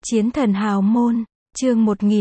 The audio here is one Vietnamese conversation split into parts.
Chiến thần hào môn, chương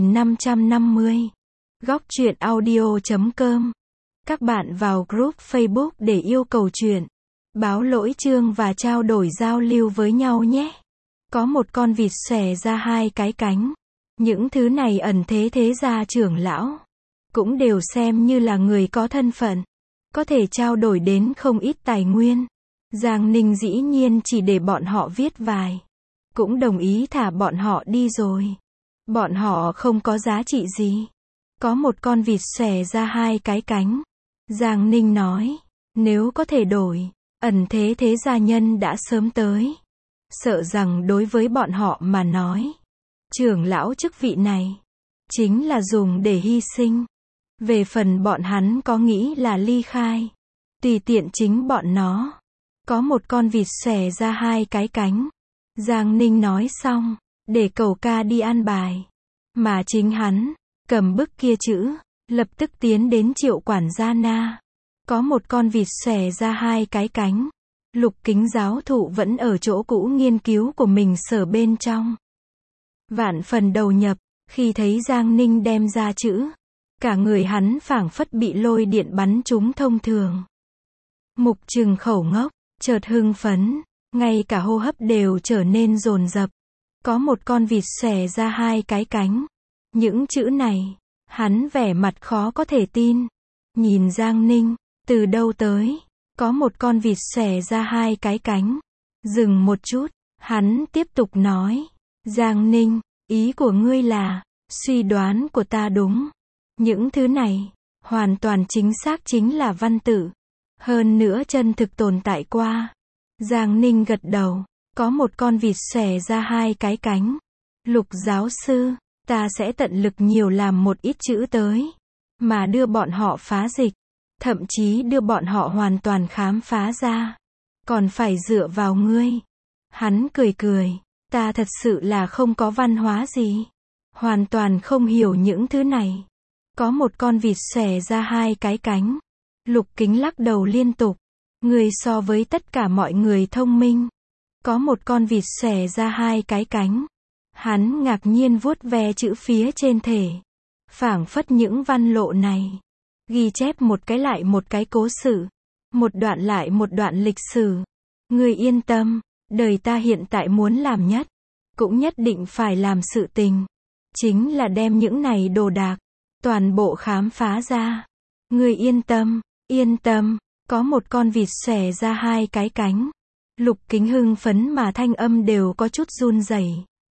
1550. Góc truyện audio.com. Các bạn vào group Facebook để yêu cầu truyện, báo lỗi chương và trao đổi giao lưu với nhau nhé. Có một con vịt xòe ra hai cái cánh. Những thứ này ẩn thế gia trưởng lão cũng đều xem như là người có thân phận, có thể trao đổi đến không ít tài nguyên. Giang Ninh dĩ nhiên chỉ để bọn họ viết vài, cũng đồng ý thả bọn họ đi rồi. Bọn họ không có giá trị gì. Có một con vịt xòe ra hai cái cánh. Giang Ninh nói, nếu có thể đổi, ẩn thế gia nhân đã sớm tới. Sợ rằng đối với bọn họ mà nói, trưởng lão chức vị này chính là dùng để hy sinh. Về phần bọn hắn có nghĩ là ly khai, tùy tiện chính bọn nó. Có một con vịt xòe ra hai cái cánh. Giang Ninh nói xong, để Cẩu Ca đi an bài. Mà chính hắn, cầm bức kia chữ, lập tức tiến đến Triệu quản gia na. Có một con vịt xòe ra hai cái cánh. Lục Kính giáo thụ vẫn ở chỗ cũ nghiên cứu của mình sở bên trong. Vạn phần đầu nhập, khi thấy Giang Ninh đem ra chữ, cả người hắn phảng phất bị lôi điện bắn trúng thông thường. Mục Trừng khẩu ngốc, chợt hưng phấn, ngay cả hô hấp đều trở nên dồn dập. Có một con vịt xòe ra hai cái cánh. Những chữ này, hắn vẻ mặt khó có thể tin. Nhìn Giang Ninh, từ đâu tới? Có một con vịt xòe ra hai cái cánh. Dừng một chút, hắn tiếp tục nói. Giang Ninh, ý của ngươi là, suy đoán của ta đúng. Những thứ này, hoàn toàn chính xác chính là văn tự. Hơn nữa chân thực tồn tại qua. Giang Ninh gật đầu. Có một con vịt xòe ra hai cái cánh. Lục giáo sư, ta sẽ tận lực nhiều làm một ít chữ tới, mà đưa bọn họ phá dịch. Thậm chí đưa bọn họ hoàn toàn khám phá ra. Còn phải dựa vào ngươi. Hắn cười cười. Ta thật sự là không có văn hóa gì. Hoàn toàn không hiểu những thứ này. Có một con vịt xòe ra hai cái cánh. Lục Kính lắc đầu liên tục. Ngươi so với tất cả mọi người thông minh. Có một con vịt xòe ra hai cái cánh. Hắn ngạc nhiên vuốt ve chữ phía trên thể. Phảng phất những văn lộ này ghi chép một cái lại một cái cố sự, một đoạn lại một đoạn lịch sử. Ngươi yên tâm, đời ta hiện tại muốn làm nhất, cũng nhất định phải làm sự tình, chính là đem những này đồ đạc toàn bộ khám phá ra. Ngươi yên tâm, có một con vịt xòe ra hai cái cánh. Lục Kính hưng phấn mà thanh âm đều có chút run rẩy.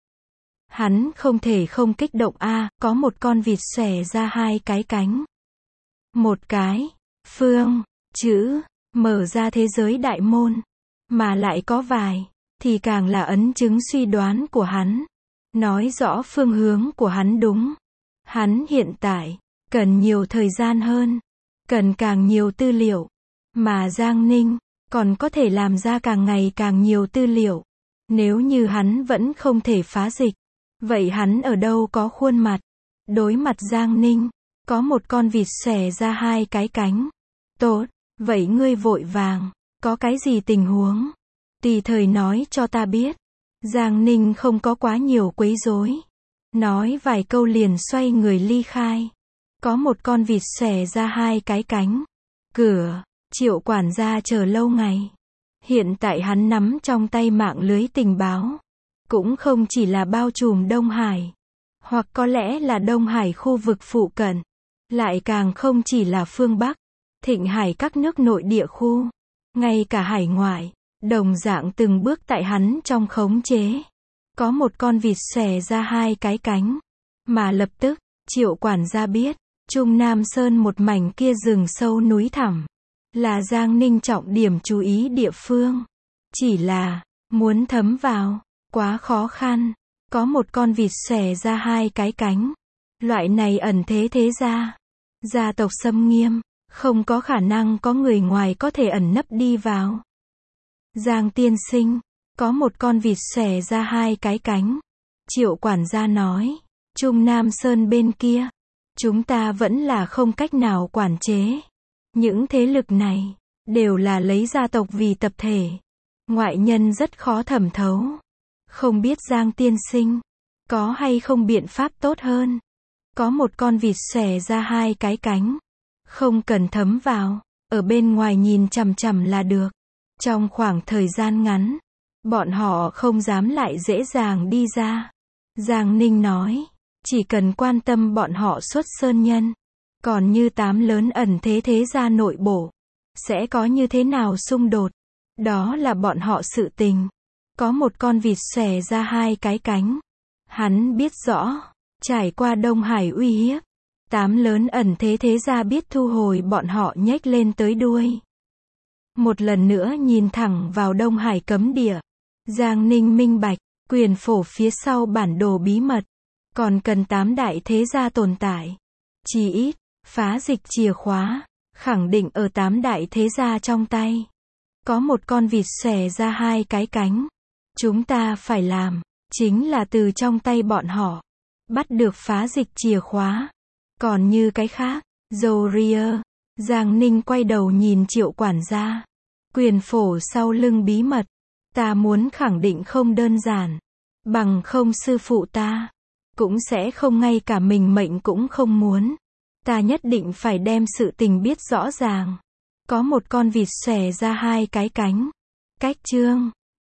Hắn không thể không kích động a, có một con vịt xòe ra hai cái cánh. Một cái, phương, chữ, mở ra thế giới đại môn. Mà lại có vài, thì càng là ấn chứng suy đoán của hắn. Nói rõ phương hướng của hắn đúng. Hắn hiện tại, cần nhiều thời gian hơn. Cần càng nhiều tư liệu. Mà Giang Ninh, còn có thể làm ra càng ngày càng nhiều tư liệu. Nếu như hắn vẫn không thể phá dịch, vậy hắn ở đâu có khuôn mặt? Đối mặt Giang Ninh, có một con vịt xòe ra hai cái cánh. Tốt, vậy ngươi vội vàng, có cái gì tình huống? Tùy thời nói cho ta biết. Giang Ninh không có quá nhiều quấy rối. Nói vài câu liền xoay người ly khai. Có một con vịt xòe ra hai cái cánh. Cửa, Triệu quản gia chờ lâu ngày. Hiện tại hắn nắm trong tay mạng lưới tình báo. Cũng không chỉ là bao trùm Đông Hải, hoặc có lẽ là Đông Hải khu vực phụ cận. Lại càng không chỉ là phương Bắc, Thịnh Hải các nước nội địa khu. Ngay cả hải ngoại, đồng dạng từng bước tại hắn trong khống chế. Có một con vịt xòe ra hai cái cánh. Mà lập tức, Triệu quản gia biết, Trung Nam Sơn một mảnh kia rừng sâu núi thẳm, là Giang Ninh trọng điểm chú ý địa phương. Chỉ là, muốn thấm vào, quá khó khăn. Có một con vịt xòe ra hai cái cánh. Loại này ẩn thế gia tộc xâm nghiêm, không có khả năng có người ngoài có thể ẩn nấp đi vào. Giang tiên sinh, có một con vịt xòe ra hai cái cánh. Triệu quản gia nói, Trung Nam Sơn bên kia, chúng ta vẫn là không cách nào quản chế. Những thế lực này, đều là lấy gia tộc vì tập thể. Ngoại nhân rất khó thẩm thấu. Không biết Giang tiên sinh, Có hay không biện pháp tốt hơn? Có một con vịt xòe ra hai cái cánh. Không cần thấm vào, ở bên ngoài nhìn chằm chằm là được. Trong khoảng thời gian ngắn, bọn họ không dám lại dễ dàng đi ra. Giang Ninh nói, chỉ cần quan tâm bọn họ xuất sơn nhân. Còn như 8 lớn ẩn thế thế gia nội bộ, sẽ có như thế nào xung đột? Đó là bọn họ sự tình. Có một con vịt xòe ra hai cái cánh. Hắn biết rõ, trải qua Đông Hải uy hiếp, 8 lớn ẩn thế thế gia biết thu hồi bọn họ nhếch lên tới đuôi. Một lần nữa nhìn thẳng vào Đông Hải cấm địa. Giang Ninh minh bạch, quyền phổ phía sau bản đồ bí mật, còn cần 8 đại thế gia tồn tại. Chỉ ít, phá dịch chìa khóa, khẳng định ở 8 đại thế gia trong tay. Có một con vịt xòe ra hai cái cánh. Chúng ta phải làm, chính là từ trong tay bọn họ, bắt được phá dịch chìa khóa. Còn như cái khác, Zoria, Giang Ninh quay đầu nhìn Triệu quản gia. Quyền phổ sau lưng bí mật, ta muốn khẳng định không đơn giản. Bằng không sư phụ ta, cũng sẽ không ngay cả mình mệnh cũng không muốn. Ta nhất định phải đem sự tình biết rõ ràng. Có một con vịt xòe ra hai cái cánh. Cách chương